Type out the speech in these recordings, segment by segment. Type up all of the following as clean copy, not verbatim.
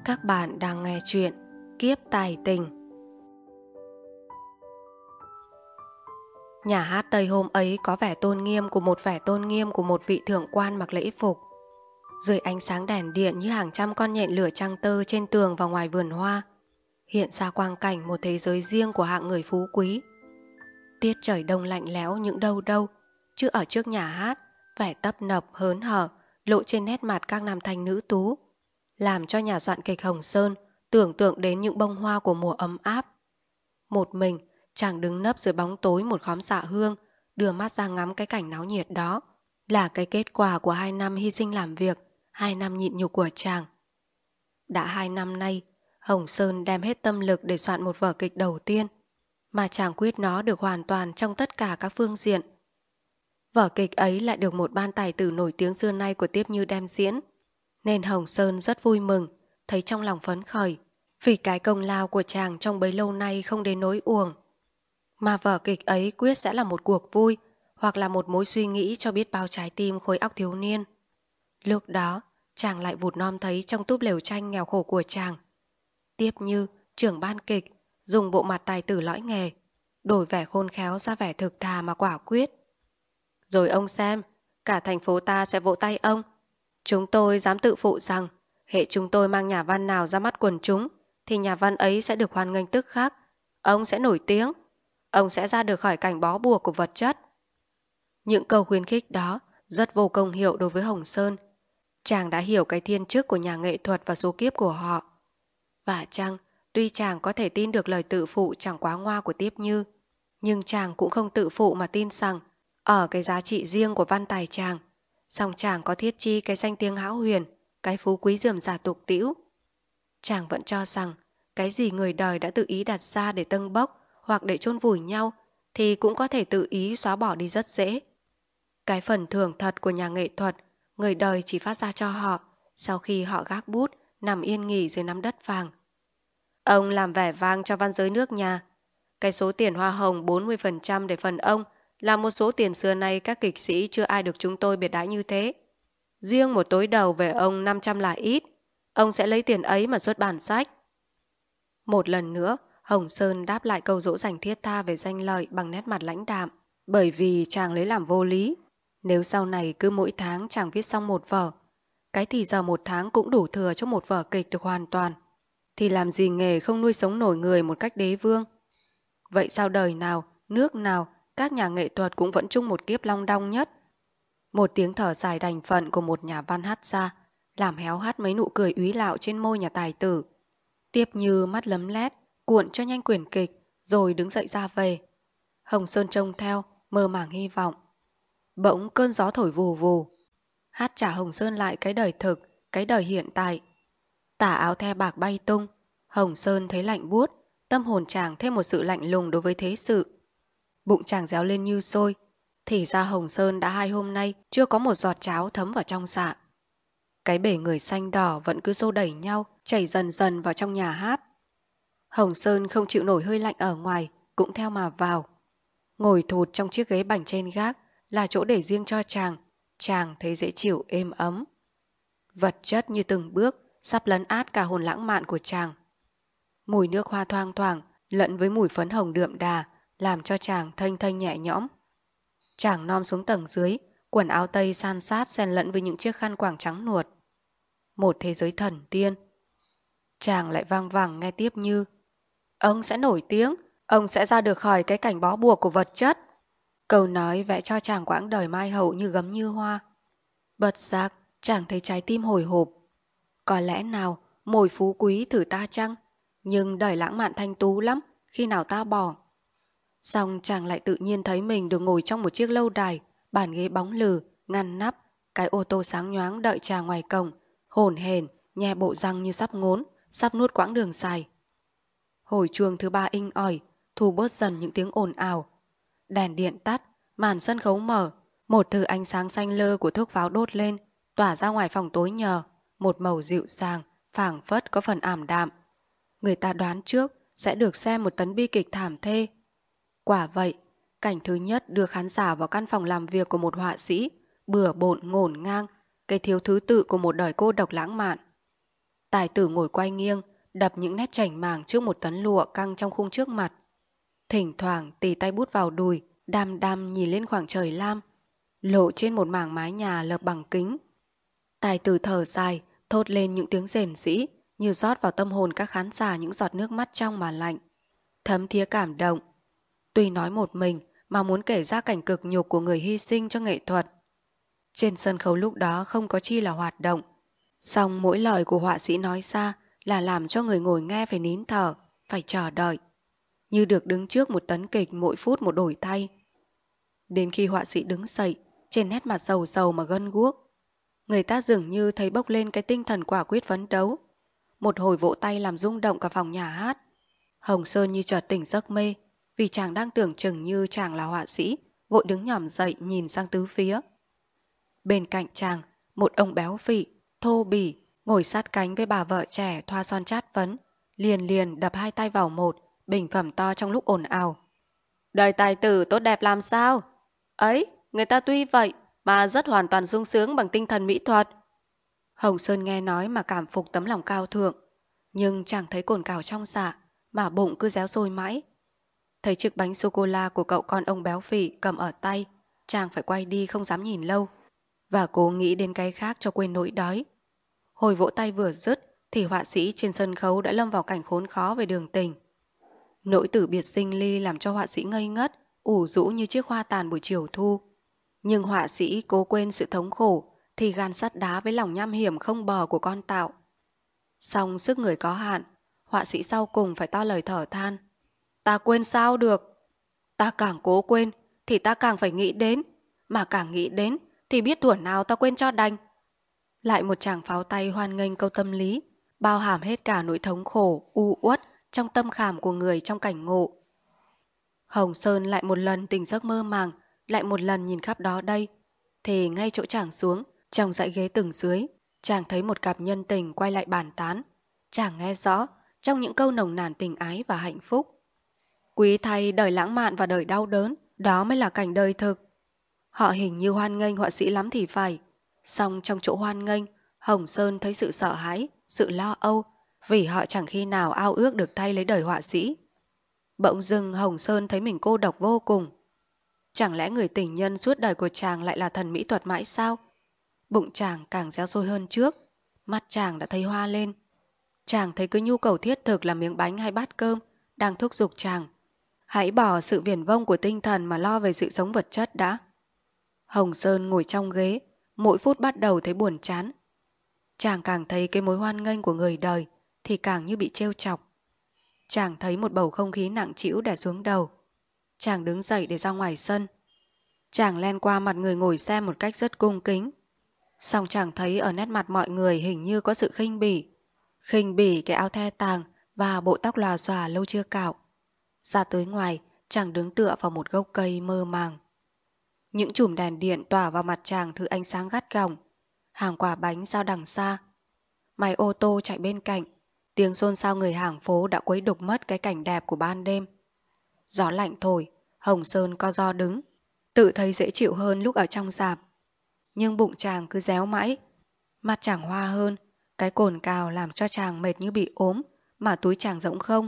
Các bạn đang nghe chuyện Kiếp Tài Tình. Nhà hát Tây hôm ấy có vẻ tôn nghiêm của một vị thượng quan mặc lễ phục. Dưới ánh sáng đèn điện như hàng trăm con nhện lửa trăng tơ trên tường và ngoài vườn hoa, hiện ra quang cảnh một thế giới riêng của hạng người phú quý. Tiết trời đông lạnh lẽo những đâu đâu, chứ ở trước nhà hát, vẻ tấp nập hớn hở lộ trên nét mặt các nam thanh nữ tú, làm cho nhà soạn kịch Hồng Sơn tưởng tượng đến những bông hoa của mùa ấm áp. Một mình, chàng đứng nấp dưới bóng tối một khóm xạ hương, đưa mắt ra ngắm cái cảnh náo nhiệt đó, là cái kết quả của 2 năm hy sinh làm việc, 2 năm nhịn nhục của chàng. Đã 2 năm nay, Hồng Sơn đem hết tâm lực để soạn một vở kịch đầu tiên, mà chàng quyết nó được hoàn toàn trong tất cả các phương diện. Vở kịch ấy lại được một ban tài tử nổi tiếng xưa nay của Tiếp Như đem diễn, nên Hồng Sơn rất vui mừng, thấy trong lòng phấn khởi, vì cái công lao của chàng trong bấy lâu nay không đến nỗi uổng. Mà vở kịch ấy quyết sẽ là một cuộc vui, hoặc là một mối suy nghĩ cho biết bao trái tim khối óc thiếu niên. Lúc đó, chàng lại vụt nom thấy trong túp lều tranh nghèo khổ của chàng, Tiếp Như, trưởng ban kịch, dùng bộ mặt tài tử lõi nghề, đổi vẻ khôn khéo ra vẻ thực thà mà quả quyết. Rồi ông xem, cả thành phố ta sẽ vỗ tay ông. Chúng tôi dám tự phụ rằng, hệ chúng tôi mang nhà văn nào ra mắt quần chúng, thì nhà văn ấy sẽ được hoan nghênh tức khắc. Ông sẽ nổi tiếng. Ông sẽ ra được khỏi cảnh bó buộc của vật chất. Những câu khuyến khích đó rất vô công hiệu đối với Hồng Sơn. Chàng đã hiểu cái thiên chức của nhà nghệ thuật và số kiếp của họ. Và chăng, tuy chàng có thể tin được lời tự phụ chẳng quá ngoa của Tiếp Như, nhưng chàng cũng không tự phụ mà tin rằng ở cái giá trị riêng của văn tài chàng, song chàng có thiết chi cái danh tiếng hão huyền, cái phú quý rườm rà tục tĩu. Chàng vẫn cho rằng cái gì người đời đã tự ý đặt ra để tâng bốc hoặc để chôn vùi nhau thì cũng có thể tự ý xóa bỏ đi rất dễ. Cái phần thưởng thật của nhà nghệ thuật, người đời chỉ phát ra cho họ sau khi họ gác bút, nằm yên nghỉ dưới nắm đất vàng. Ông làm vẻ vang cho văn giới nước nhà. Cái số tiền hoa hồng 40% để phần ông là một số tiền xưa nay các kịch sĩ chưa ai được chúng tôi biệt đãi như thế. Riêng một tối đầu về ông 500 là ít. Ông sẽ lấy tiền ấy mà xuất bản sách. Một lần nữa, Hồng Sơn đáp lại câu dỗ dành thiết tha về danh lợi bằng nét mặt lãnh đạm, bởi vì chàng lấy làm vô lý. Nếu sau này cứ mỗi tháng chàng viết xong một vở, cái thì giờ một tháng cũng đủ thừa cho một vở kịch được hoàn toàn, thì làm gì nghề không nuôi sống nổi người một cách đế vương. Vậy sao đời nào, nước nào, các nhà nghệ thuật cũng vẫn chung một kiếp long đong nhất. Một tiếng thở dài đành phận của một nhà văn hắt ra, làm héo hắt mấy nụ cười úy lạo trên môi nhà tài tử. Tiếp Như mắt lấm lét, cuộn cho nhanh quyển kịch, rồi đứng dậy ra về. Hồng Sơn trông theo, mơ màng hy vọng. Bỗng cơn gió thổi vù vù, hát trả Hồng Sơn lại cái đời thực, cái đời hiện tại. Tà áo the bạc bay tung, Hồng Sơn thấy lạnh buốt, tâm hồn chàng thêm một sự lạnh lùng đối với thế sự. Bụng chàng réo lên như sôi, thì ra Hồng Sơn đã 2 hôm nay chưa có một giọt cháo thấm vào trong dạ. Cái bể người xanh đỏ vẫn cứ xô đẩy nhau, chảy dần dần vào trong nhà hát. Hồng Sơn không chịu nổi hơi lạnh ở ngoài, cũng theo mà vào. Ngồi thụt trong chiếc ghế bành trên gác là chỗ để riêng cho chàng thấy dễ chịu êm ấm. Vật chất như từng bước sắp lấn át cả hồn lãng mạn của chàng. Mùi nước hoa thoang thoảng lẫn với mùi phấn hồng đượm đà làm cho chàng thênh thênh nhẹ nhõm. Chàng nom xuống tầng dưới, quần áo tây san sát xen lẫn với những chiếc khăn quàng trắng nuột. Một thế giới thần tiên. Chàng lại vang vẳng nghe Tiếp Như: ông sẽ nổi tiếng, ông sẽ ra được khỏi cái cảnh bó buộc của vật chất. Câu nói vẽ cho chàng quãng đời mai hậu như gấm như hoa. Bật giác chàng thấy trái tim hồi hộp. Có lẽ nào mồi phú quý thử ta chăng? Nhưng đời lãng mạn thanh tú lắm, khi nào ta bỏ. Xong chàng lại tự nhiên thấy mình được ngồi trong một chiếc lâu đài, bàn ghế bóng lừ, ngăn nắp, cái ô tô sáng nhoáng đợi chàng ngoài cổng, hổn hển, nhe bộ răng như sắp ngốn, sắp nuốt quãng đường dài. Hồi chuông thứ 3 inh ỏi, thu bớt dần những tiếng ồn ào. Đèn điện tắt, màn sân khấu mở, một thử ánh sáng xanh lơ của thước pháo đốt lên, tỏa ra ngoài phòng tối nhờ, một màu dịu dàng, phảng phất có phần ảm đạm. Người ta đoán trước sẽ được xem một tấn bi kịch thảm thê. Quả vậy, cảnh thứ nhất đưa khán giả vào căn phòng làm việc của một họa sĩ, bừa bộn ngổn ngang, cái thiếu thứ tự của một đời cô độc lãng mạn. Tài tử ngồi quay nghiêng, đập những nét chảnh mảng trước một tấn lụa căng trong khung trước mặt. Thỉnh thoảng tì tay bút vào đùi, đăm đăm nhìn lên khoảng trời lam, lộ trên một mảng mái nhà lợp bằng kính. Tài tử thở dài, thốt lên những tiếng rền rĩ, như rót vào tâm hồn các khán giả những giọt nước mắt trong mà lạnh, thấm thía cảm động. Tuy nói một mình mà muốn kể ra cảnh cực nhục của người hy sinh cho nghệ thuật. Trên sân khấu lúc đó không có chi là hoạt động, song mỗi lời của họa sĩ nói ra là làm cho người ngồi nghe phải nín thở, phải chờ đợi, như được đứng trước một tấn kịch mỗi phút một đổi thay. Đến khi họa sĩ đứng dậy, trên nét mặt sầu sầu mà gân guốc, người ta dường như thấy bốc lên cái tinh thần quả quyết phấn đấu. Một hồi vỗ tay làm rung động cả phòng nhà hát. Hồng Sơn như chợt tỉnh giấc mê, vì chàng đang tưởng chừng như chàng là họa sĩ, vội đứng nhỏm dậy nhìn sang tứ phía. Bên cạnh chàng, một ông béo phì, thô bỉ, ngồi sát cánh với bà vợ trẻ thoa son chát phấn, liền liền đập hai tay vào một, bình phẩm to trong lúc ồn ào. Đời tài tử tốt đẹp làm sao? Ấy, người ta tuy vậy mà rất hoàn toàn sung sướng bằng tinh thần mỹ thuật. Hồng Sơn nghe nói mà cảm phục tấm lòng cao thượng, nhưng chàng thấy cồn cào trong dạ, mà bụng cứ réo sôi mãi. Thấy chiếc bánh sô-cô-la của cậu con ông béo phì cầm ở tay, chàng phải quay đi không dám nhìn lâu, và cố nghĩ đến cái khác cho quên nỗi đói. Hồi vỗ tay vừa dứt thì họa sĩ trên sân khấu đã lâm vào cảnh khốn khó về đường tình. Nỗi tử biệt sinh ly làm cho họa sĩ ngây ngất, ủ rũ như chiếc hoa tàn buổi chiều thu. Nhưng họa sĩ cố quên sự thống khổ thì gan sắt đá với lòng nham hiểm không bờ của con tạo. Song sức người có hạn, họa sĩ sau cùng phải to lời thở than. Ta quên sao được? Ta càng cố quên thì ta càng phải nghĩ đến, mà càng nghĩ đến thì biết thuở nào ta quên cho đành. Lại một chàng pháo tay hoan nghênh câu tâm lý, bao hàm hết cả nỗi thống khổ, u uất trong tâm khảm của người trong cảnh ngộ. Hồng Sơn lại một lần tỉnh giấc mơ màng, lại một lần nhìn khắp đó đây, thì ngay chỗ chàng xuống, trong dãy ghế từng dưới, chàng thấy một cặp nhân tình quay lại bàn tán. Chàng nghe rõ trong những câu nồng nàn tình ái và hạnh phúc. Quý thay đời lãng mạn và đời đau đớn, đó mới là cảnh đời thực. Họ hình như hoan nghênh họa sĩ lắm thì phải, song trong chỗ hoan nghênh, Hồng Sơn thấy sự sợ hãi, sự lo âu, vì họ chẳng khi nào ao ước được thay lấy đời họa sĩ. Bỗng dưng Hồng Sơn thấy mình cô độc vô cùng. Chẳng lẽ người tình nhân suốt đời của chàng lại là thần mỹ thuật mãi sao? Bụng chàng càng réo sôi hơn trước, mắt chàng đã thấy hoa lên. Chàng thấy cái nhu cầu thiết thực là miếng bánh hay bát cơm đang thúc giục chàng. Hãy bỏ sự viển vông của tinh thần mà lo về sự sống vật chất đã. Hồng Sơn ngồi trong ghế, mỗi phút bắt đầu thấy buồn chán. Chàng càng thấy cái mối hoan nghênh của người đời thì càng như bị trêu chọc. Chàng thấy một bầu không khí nặng trĩu đè xuống đầu. Chàng đứng dậy để ra ngoài sân. Chàng len qua mặt người ngồi xem một cách rất cung kính. Song chàng thấy ở nét mặt mọi người hình như có sự khinh bỉ. Khinh bỉ cái áo the tàng và bộ tóc lòa xòa lâu chưa cạo. Ra tới ngoài, chàng đứng tựa vào một gốc cây mơ màng. Những chùm đèn điện tỏa vào mặt chàng thứ ánh sáng gắt gỏng. Hàng quả bánh giao đằng xa. Máy ô tô chạy bên cạnh. Tiếng xôn xao người hàng phố đã quấy đục mất cái cảnh đẹp của ban đêm. Gió lạnh thổi, Hồng Sơn co ro đứng, tự thấy dễ chịu hơn lúc ở trong rạp. Nhưng bụng chàng cứ réo mãi. Mặt chàng hoa hơn, cái cồn cào làm cho chàng mệt như bị ốm, mà túi chàng rỗng không.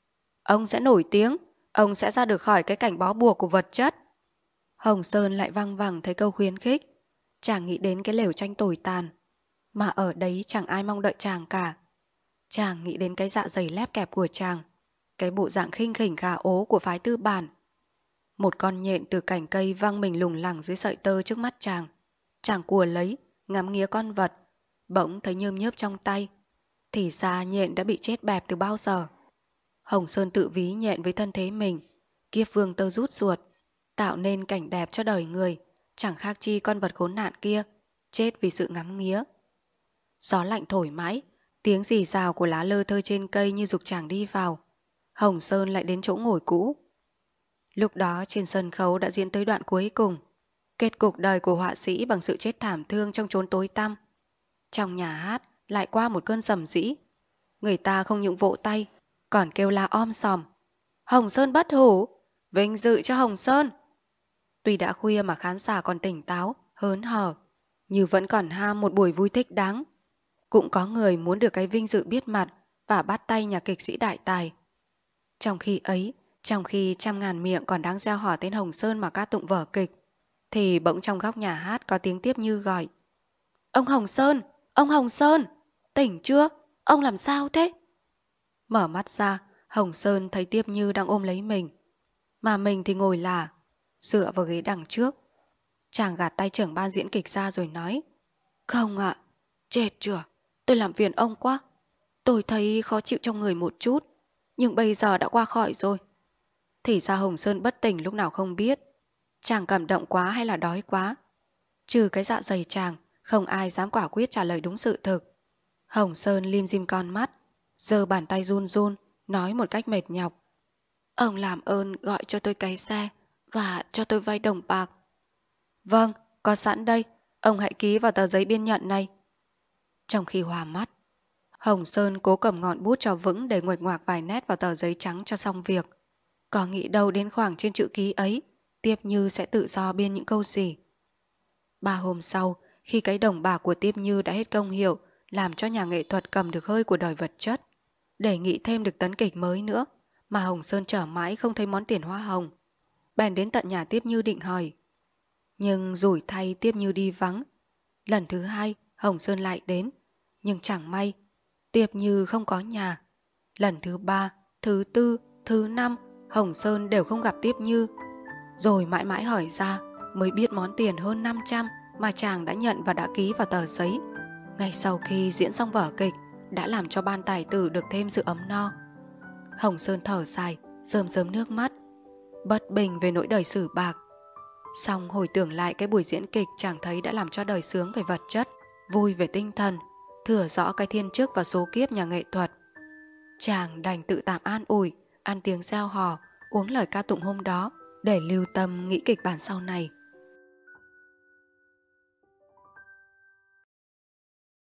Ông sẽ nổi tiếng, ông sẽ ra được khỏi cái cảnh bó buộc của vật chất. Hồng Sơn lại văng vẳng thấy câu khuyến khích. Chàng nghĩ đến cái lều tranh tồi tàn, mà ở đấy chẳng ai mong đợi chàng cả. Chàng nghĩ đến cái dạ dày lép kẹp của chàng, cái bộ dạng khinh khỉnh gà ố của phái tư bản. Một con nhện từ cành cây văng mình lủng lẳng dưới sợi tơ trước mắt chàng. Chàng cùa lấy, ngắm nghía con vật, bỗng thấy nhơm nhớp trong tay. Thì ra nhện đã bị chết bẹp từ bao giờ. Hồng Sơn tự ví nhện với thân thế mình, kiếp vương tơ rút ruột, tạo nên cảnh đẹp cho đời người, chẳng khác chi con vật khốn nạn kia, chết vì sự ngắm nghía. Gió lạnh thổi mãi, tiếng rì rào của lá lơ thơ trên cây như giục chàng đi vào. Hồng Sơn lại đến chỗ ngồi cũ. Lúc đó trên sân khấu đã diễn tới đoạn cuối cùng, kết cục đời của họa sĩ bằng sự chết thảm thương trong chốn tối tăm. Trong nhà hát lại qua một cơn rầm rĩ. Người ta không những vỗ tay, còn kêu la om sòm. Hồng Sơn bất hủ, vinh dự cho Hồng Sơn. Tuy đã khuya mà khán giả còn tỉnh táo, hớn hở, như vẫn còn ham một buổi vui thích đáng. cũng có người muốn được cái vinh dự biết mặt và bắt tay nhà kịch sĩ đại tài. Trong khi ấy, trong khi trăm ngàn miệng còn đang reo hò tên Hồng Sơn mà ca tụng vở kịch, thì bỗng trong góc nhà hát có tiếng Tiếp Như gọi: "Ông Hồng Sơn! Ông Hồng Sơn! Tỉnh chưa? Ông làm sao thế?" Mở mắt ra, Hồng Sơn thấy Tiếp Như đang ôm lấy mình, mà mình thì ngồi lả, dựa vào ghế đằng trước. Chàng gạt tay trưởng ban diễn kịch ra rồi nói: "Không ạ, chết chưa, tôi làm phiền ông quá. Tôi thấy khó chịu trong người một chút, nhưng bây giờ đã qua khỏi rồi." Thì ra Hồng Sơn bất tỉnh lúc nào không biết. Chàng cảm động quá hay là đói quá? Trừ cái dạ dày chàng, không ai dám quả quyết trả lời đúng sự thực. Hồng Sơn lim dim con mắt, giơ bàn tay run run, nói một cách mệt nhọc: "Ông làm ơn gọi cho tôi cái xe và cho tôi vay đồng bạc." "Vâng, có sẵn đây, ông hãy ký vào tờ giấy biên nhận này." Trong khi hòa mắt, Hồng Sơn cố cầm ngọn bút cho vững để nguệch ngoạc vài nét vào tờ giấy trắng cho xong việc. Có nghĩ đâu đến khoảng trên chữ ký ấy, Tiếp Như sẽ tự do biên những câu gì. 3 hôm sau, khi cái đồng bạc của Tiếp Như đã hết công hiệu, làm cho nhà nghệ thuật cầm được hơi của đời vật chất, để nghĩ thêm được tấn kịch mới nữa, mà Hồng Sơn chờ mãi không thấy món tiền hoa hồng, bèn đến tận nhà Tiếp Như định hỏi. Nhưng rủi thay Tiếp Như đi vắng. Lần thứ hai Hồng Sơn lại đến, nhưng chẳng may Tiếp Như không có nhà. Lần thứ ba, thứ tư, thứ năm Hồng Sơn đều không gặp Tiếp Như. Rồi mãi mãi hỏi ra mới biết món tiền hơn 500 mà chàng đã nhận và đã ký vào tờ giấy ngay sau khi diễn xong vở kịch đã làm cho ban tài tử được thêm sự ấm no. Hồng Sơn thở dài, rơm rớm nước mắt, bất bình về nỗi đời xử bạc. Xong hồi tưởng lại cái buổi diễn kịch, chàng thấy đã làm cho đời sướng về vật chất, vui về tinh thần, thừa rõ cái thiên chức và số kiếp nhà nghệ thuật. Chàng đành tự tạm an ủi, ăn tiếng reo hò, uống lời ca tụng hôm đó để lưu tâm nghĩ kịch bản sau này.